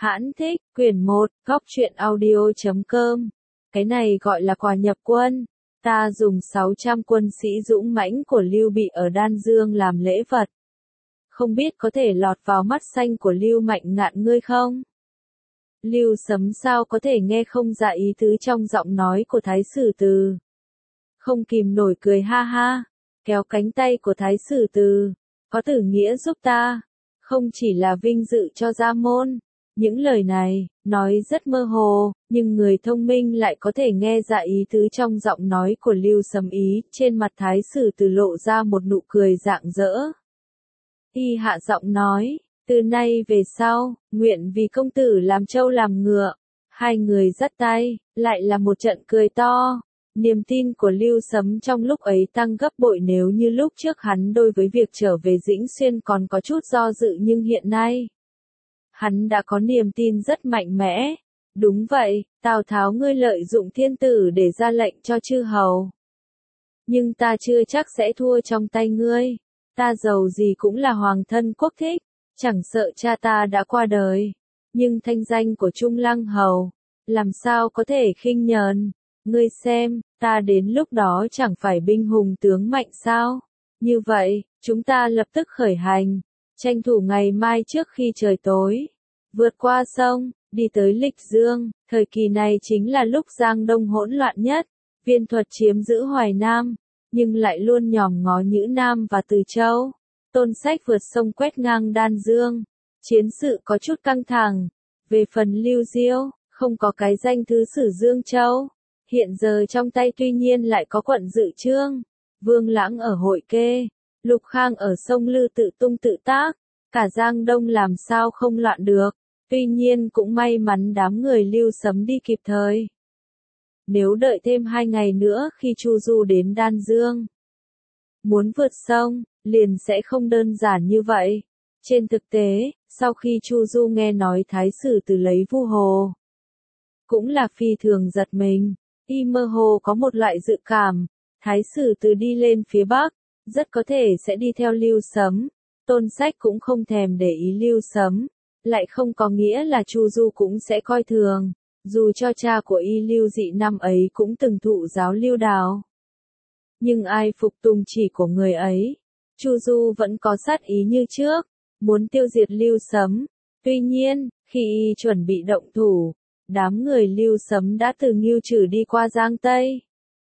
Hãn thích, quyển 1, góc truyện audio.com. Cái này gọi là quà nhập quân. Ta dùng 600 quân sĩ dũng mãnh của Lưu Bị ở Đan Dương làm lễ vật. Không biết có thể lọt vào mắt xanh của Lưu Mạnh Ngạn ngươi không? Lưu Sấm sao có thể nghe không ra ý tứ trong giọng nói của Thái Sử Từ. Không kìm nổi cười ha ha, kéo cánh tay của Thái Sử Từ. Có Tử Nghĩa giúp ta, không chỉ là vinh dự cho gia môn. Những lời này, nói rất mơ hồ, nhưng người thông minh lại có thể nghe ra ý tứ trong giọng nói của Lưu Sấm ý, trên mặt Thái Sử Từ lộ ra một nụ cười rạng rỡ. Y hạ giọng nói, từ nay về sau, nguyện vì công tử làm trâu làm ngựa. Hai người dắt tay, lại là một trận cười to. Niềm tin của Lưu Sấm trong lúc ấy tăng gấp bội, nếu như lúc trước hắn đối với việc trở về Dĩnh Xuyên còn có chút do dự, nhưng hiện nay hắn đã có niềm tin rất mạnh mẽ. Đúng vậy, Tào Tháo ngươi lợi dụng thiên tử để ra lệnh cho chư hầu. Nhưng ta chưa chắc sẽ thua trong tay ngươi. Ta giàu gì cũng là hoàng thân quốc thích, chẳng sợ cha ta đã qua đời. Nhưng thanh danh của Trung Lăng hầu, làm sao có thể khinh nhờn. Ngươi xem, ta đến lúc đó chẳng phải binh hùng tướng mạnh sao? Như vậy, chúng ta lập tức khởi hành, tranh thủ ngày mai trước khi trời tối, vượt qua sông, đi tới Lịch Dương. Thời kỳ này chính là lúc Giang Đông hỗn loạn nhất, Viên Thuật chiếm giữ Hoài Nam, nhưng lại luôn nhòm ngó Nhữ Nam và Từ Châu. Tôn Sách vượt sông quét ngang Đan Dương, chiến sự có chút căng thẳng. Về phần Lưu Diêu, không có cái danh thứ sử Dương Châu. Hiện giờ trong tay tuy nhiên lại có quận Dự Trương, Vương Lãng ở Hội Kê, Lục Khang ở sông Lư tự tung tự tác, cả Giang Đông làm sao không loạn được. Tuy nhiên cũng may mắn đám người Lưu Sấm đi kịp thời. Nếu đợi thêm 2 ngày nữa khi Chu Du đến Đan Dương, muốn vượt sông, liền sẽ không đơn giản như vậy. Trên thực tế, sau khi Chu Du nghe nói Thái Sử Từ lấy Vu Hồ, cũng là phi thường giật mình. Y mơ hồ có một loại dự cảm, Thái Sử Từ đi lên phía Bắc, rất có thể sẽ đi theo Lưu Sấm. Tôn Sách cũng không thèm để ý Lưu Sấm, lại không có nghĩa là Chu Du cũng sẽ coi thường, dù cho cha của Y Lưu Dị năm ấy cũng từng thụ giáo Lưu Đào. Nhưng ai phục tùng chỉ của người ấy, Chu Du vẫn có sát ý như trước, muốn tiêu diệt Lưu Sấm. Tuy nhiên, khi Y chuẩn bị động thủ, đám người Lưu Sấm đã từ Ngưu Trử đi qua Giang Tây.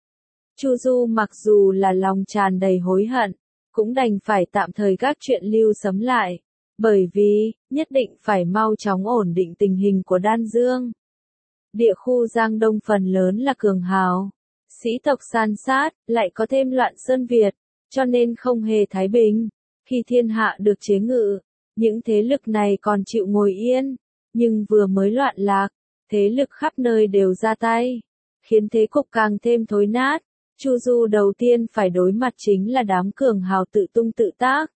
Chu Du mặc dù là lòng tràn đầy hối hận, cũng đành phải tạm thời gác chuyện Lưu Sấm lại, bởi vì, nhất định phải mau chóng ổn định tình hình của Đan Dương. Địa khu Giang Đông phần lớn là cường hào, sĩ tộc san sát, lại có thêm loạn Sơn Việt, cho nên không hề thái bình. Khi thiên hạ được chế ngự, những thế lực này còn chịu ngồi yên, nhưng vừa mới loạn lạc, thế lực khắp nơi đều ra tay, khiến thế cục càng thêm thối nát. Chu Du đầu tiên phải đối mặt chính là đám cường hào tự tung tự tác,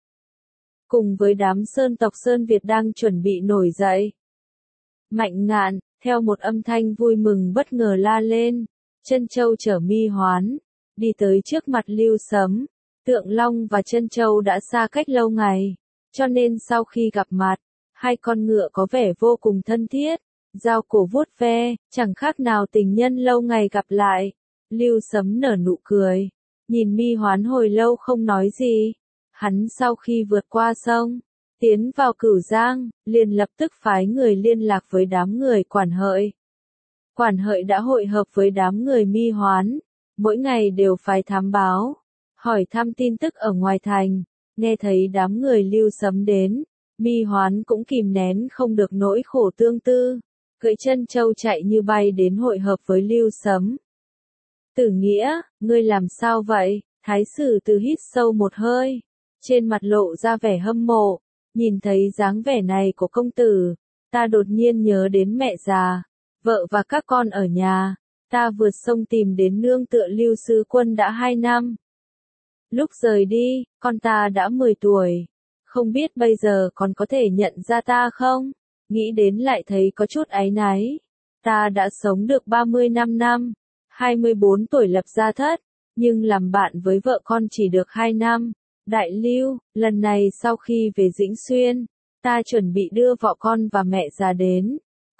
cùng với đám sơn tộc Sơn Việt đang chuẩn bị nổi dậy. Mạnh Ngạn, theo một âm thanh vui mừng bất ngờ la lên, Trân Châu chở Mi Hoán, đi tới trước mặt Lưu Sấm. Tượng Long và Trân Châu đã xa cách lâu ngày, cho nên sau khi gặp mặt, hai con ngựa có vẻ vô cùng thân thiết, giao cổ vuốt ve, chẳng khác nào tình nhân lâu ngày gặp lại. Lưu Sấm nở nụ cười, nhìn Mi Hoán hồi lâu không nói gì. Hắn sau khi vượt qua sông, tiến vào Cửu Giang, liền lập tức phái người liên lạc với đám người Quản Hợi. Quản Hợi đã hội hợp với đám người Mi Hoán, mỗi ngày đều phái thám báo, hỏi thăm tin tức ở ngoài thành. Nghe thấy đám người Lưu Sấm đến, Mi Hoán cũng kìm nén không được nỗi khổ tương tư, cưỡi Trân Châu chạy như bay đến hội hợp với Lưu Sấm. Tử Nghĩa, ngươi làm sao vậy? Thái Sử Từ hít sâu một hơi, trên mặt lộ ra vẻ hâm mộ. Nhìn thấy dáng vẻ này của công tử, ta đột nhiên nhớ đến mẹ già, vợ và các con ở nhà. Ta vượt sông tìm đến nương tựa Lưu Sứ Quân đã 2 năm. Lúc rời đi, con ta đã 10 tuổi. Không biết bây giờ còn có thể nhận ra ta không? Nghĩ đến lại thấy có chút áy náy. Ta đã sống được 35 năm, 24 tuổi lập gia thất, nhưng làm bạn với vợ con chỉ được 2 năm. Đại Lưu, lần này sau khi về Dĩnh Xuyên, ta chuẩn bị đưa vợ con và mẹ già đến,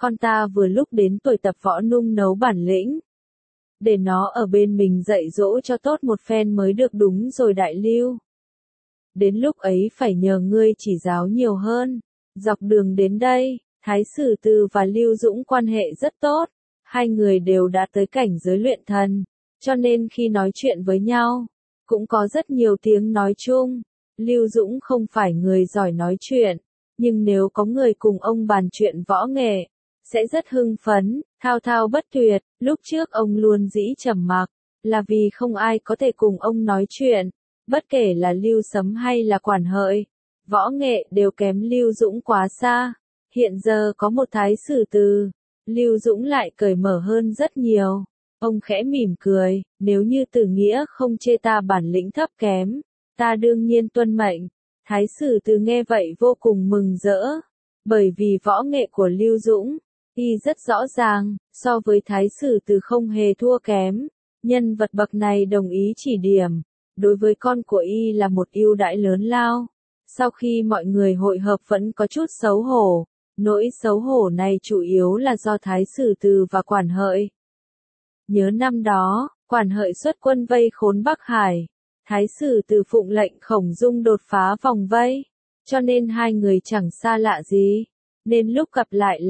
con ta vừa lúc đến tuổi tập võ nung nấu bản lĩnh. Để nó ở bên mình dạy dỗ cho tốt một phen mới được đúng rồi đại Lưu. Đến lúc ấy phải nhờ ngươi chỉ giáo nhiều hơn. Dọc đường đến đây, Thái Sử Từ và Lưu Dũng quan hệ rất tốt. Hai người đều đã tới cảnh giới luyện thần, cho nên khi nói chuyện với nhau, cũng có rất nhiều tiếng nói chung. Lưu Dũng không phải người giỏi nói chuyện, nhưng nếu có người cùng ông bàn chuyện võ nghệ, sẽ rất hưng phấn, thao thao bất tuyệt. Lúc trước ông luôn dĩ trầm mặc, là vì không ai có thể cùng ông nói chuyện, bất kể là Lưu Sấm hay là Quản Hợi, võ nghệ đều kém Lưu Dũng quá xa. Hiện giờ có một Thái Sử Từ, Lưu Dũng lại cởi mở hơn rất nhiều. Ông khẽ mỉm cười, nếu như Tử Nghĩa không chê ta bản lĩnh thấp kém, ta đương nhiên tuân mệnh. Thái Sử Từ nghe vậy vô cùng mừng rỡ, bởi vì võ nghệ của Lưu Dũng, y rất rõ ràng, so với Thái Sử Từ không hề thua kém. Nhân vật bậc này đồng ý chỉ điểm, đối với con của y là một ưu đãi lớn lao. Sau khi mọi người hội hợp vẫn có chút xấu hổ, nỗi xấu hổ này chủ yếu là do Thái Sử Từ và Quản Hợi. Nhớ năm đó, Quản Hợi xuất quân vây khốn Bắc Hải, Thái Sử Từ phụng lệnh Khổng Dung đột phá vòng vây, cho nên hai người chẳng xa lạ gì, nên lúc gặp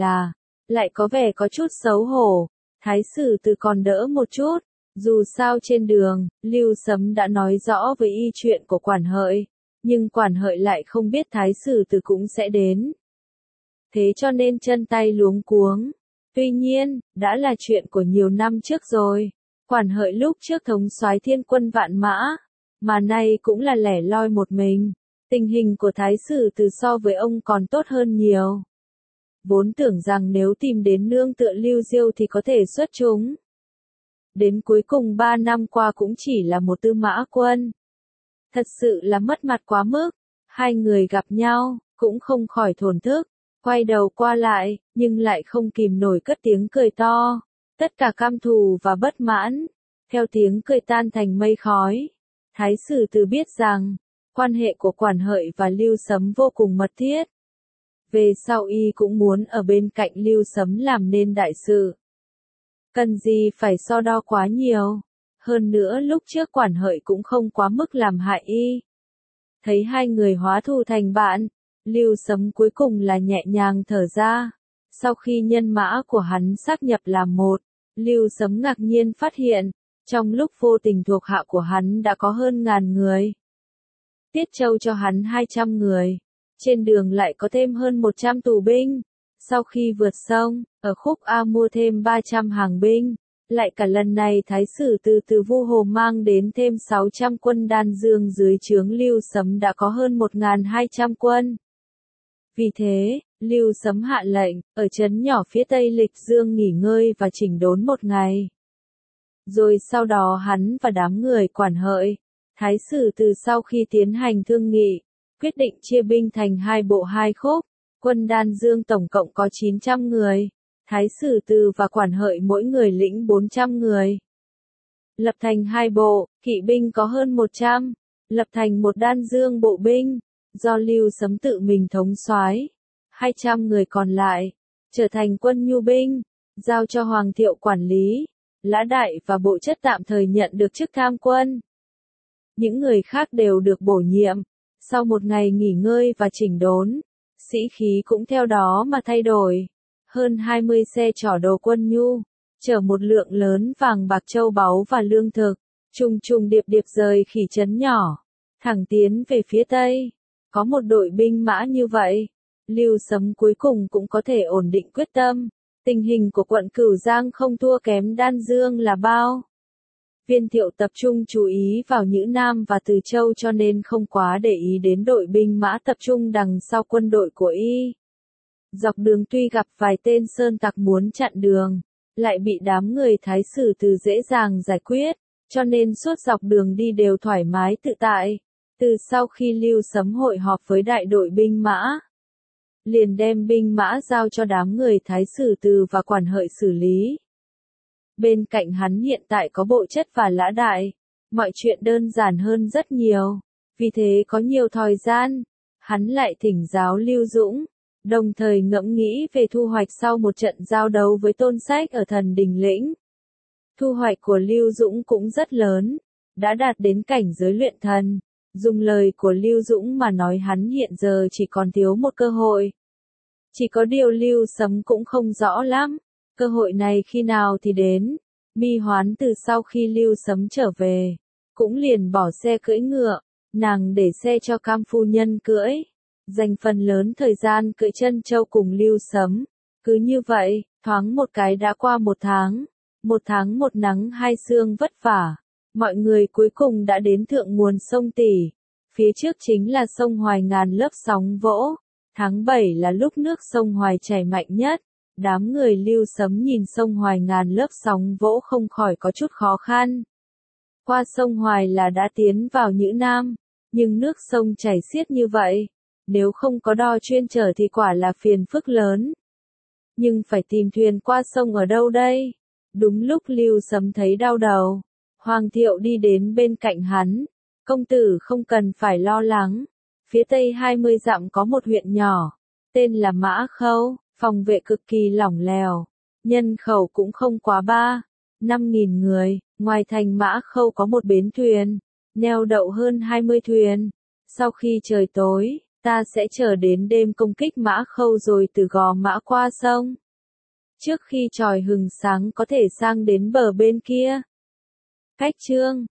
lại có vẻ có chút xấu hổ. Thái Sử Từ còn đỡ một chút, dù sao trên đường, Lưu Sấm đã nói rõ với y chuyện của Quản Hợi, nhưng Quản Hợi lại không biết Thái Sử Từ cũng sẽ đến. Thế cho nên chân tay luống cuống. Tuy nhiên, đã là chuyện của nhiều năm trước rồi. Quản Hợi lúc trước thống soái thiên quân vạn mã, mà nay cũng là lẻ loi một mình. Tình hình của Thái Sử Từ so với ông còn tốt hơn nhiều. Vốn tưởng rằng nếu tìm đến nương tựa Lưu Diêu thì có thể xuất chúng. Đến cuối cùng 3 năm qua cũng chỉ là một tư mã quân. Thật sự là mất mặt quá mức. Hai người gặp nhau, cũng không khỏi thổn thức. Quay đầu qua lại, nhưng lại không kìm nổi cất tiếng cười to. Tất cả cam thù và bất mãn, theo tiếng cười tan thành mây khói. Thái Sử Từ biết rằng, quan hệ của Quản Hợi và Lưu Sấm vô cùng mật thiết. Về sau y cũng muốn ở bên cạnh Lưu Sấm làm nên đại sự. Cần gì phải so đo quá nhiều. Hơn nữa lúc trước Quản Hợi cũng không quá mức làm hại y. Thấy hai người hóa thù thành bạn, Lưu Sấm cuối cùng là nhẹ nhàng thở ra. Sau khi nhân mã của hắn sáp nhập làm một, Lưu Sấm ngạc nhiên phát hiện, trong lúc vô tình thuộc hạ của hắn đã có hơn 1000 người. Tiết Châu cho hắn 200 người. Trên đường lại có thêm hơn 100 tù binh. Sau khi vượt sông, ở khúc A mua thêm 300 hàng binh. Lại cả lần này Thái Sử từ Vu Hồ mang đến thêm 600 quân Đan Dương dưới trướng Lưu Sấm đã có hơn 1200 quân. Vì thế, Lưu Sấm hạ lệnh, ở trấn nhỏ phía tây Lịch Dương nghỉ ngơi và chỉnh đốn một ngày. Rồi sau đó hắn và đám người Quản Hợi, Thái Sử từ sau khi tiến hành thương nghị, quyết định chia binh thành 2 bộ 2 khúc. Quân Đan Dương tổng cộng có 900 người. Thái Sử từ và Quản Hợi mỗi người lĩnh 400 người. Lập thành 2 bộ, kỵ binh có hơn 100. Lập thành một Đan Dương bộ binh, do Lưu Sấm tự mình thống soái. 200 người còn lại, trở thành quân nhu binh, giao cho Hoàng Thiệu quản lý. Lã Đại và Bộ Chất tạm thời nhận được chức tham quân. Những người khác đều được bổ nhiệm. Sau một ngày nghỉ ngơi và chỉnh đốn, sĩ khí cũng theo đó mà thay đổi. Hơn 20 xe chở đồ quân nhu, chở một lượng lớn vàng bạc châu báu và lương thực, trùng trùng điệp điệp rời Khỉ trấn nhỏ, thẳng tiến về phía tây. Có một đội binh mã như vậy, Lưu Sấm cuối cùng cũng có thể ổn định quyết tâm. Tình hình của quận Cửu Giang không thua kém Đan Dương là bao. Viên Thiệu tập trung chú ý vào Nhữ Nam và Từ Châu cho nên không quá để ý đến đội binh mã tập trung đằng sau quân đội của y. Dọc đường tuy gặp vài tên sơn tặc muốn chặn đường, lại bị đám người Thái Sử từ dễ dàng giải quyết, cho nên suốt dọc đường đi đều thoải mái tự tại. Từ sau khi Lưu Sấm hội họp với đại đội binh mã, liền đem binh mã giao cho đám người Thái Sử từ và Quản Hợi xử lý. Bên cạnh hắn hiện tại có Bộ Chất và Lã Đại, mọi chuyện đơn giản hơn rất nhiều, vì thế có nhiều thời gian, hắn lại thỉnh giáo Lưu Dũng, đồng thời ngẫm nghĩ về thu hoạch sau một trận giao đấu với Tôn Sách ở Thần Đình Lĩnh. Thu hoạch của Lưu Dũng cũng rất lớn, đã đạt đến cảnh giới luyện thần. Dùng lời của Lưu Dũng mà nói, hắn hiện giờ chỉ còn thiếu một cơ hội. Chỉ có điều Lưu Sấm cũng không rõ lắm, cơ hội này khi nào thì đến. Mi Hoán từ sau khi Lưu Sấm trở về, cũng liền bỏ xe cưỡi ngựa, nàng để xe cho Cam phu nhân cưỡi, dành phần lớn thời gian cưỡi Trân Châu cùng Lưu Sấm. Cứ như vậy, thoáng một cái đã qua một tháng một nắng hai sương vất vả, mọi người cuối cùng đã đến thượng nguồn sông Tỷ. Phía trước chính là sông Hoài ngàn lớp sóng vỗ. Tháng 7 là lúc nước sông Hoài chảy mạnh nhất. Đám người Lưu Sấm nhìn sông Hoài ngàn lớp sóng vỗ không khỏi có chút khó khăn. Qua sông Hoài là đã tiến vào Nhữ Nam, nhưng nước sông chảy xiết như vậy, nếu không có đò chuyên chở thì quả là phiền phức lớn. Nhưng phải tìm thuyền qua sông ở đâu đây? Đúng lúc Lưu Sấm thấy đau đầu, Hoàng Thiệu đi đến bên cạnh hắn. Công tử không cần phải lo lắng. Phía tây 20 dặm có một huyện nhỏ, tên là Mã Khâu, phòng vệ cực kỳ lỏng lẻo, nhân khẩu cũng không quá 5.000 người. Ngoài thành Mã Khâu có một bến thuyền, neo đậu hơn 20 thuyền. Sau khi trời tối, ta sẽ chờ đến đêm công kích Mã Khâu rồi từ Gò Mã qua sông. Trước khi chòi hừng sáng có thể sang đến bờ bên kia. Cách chương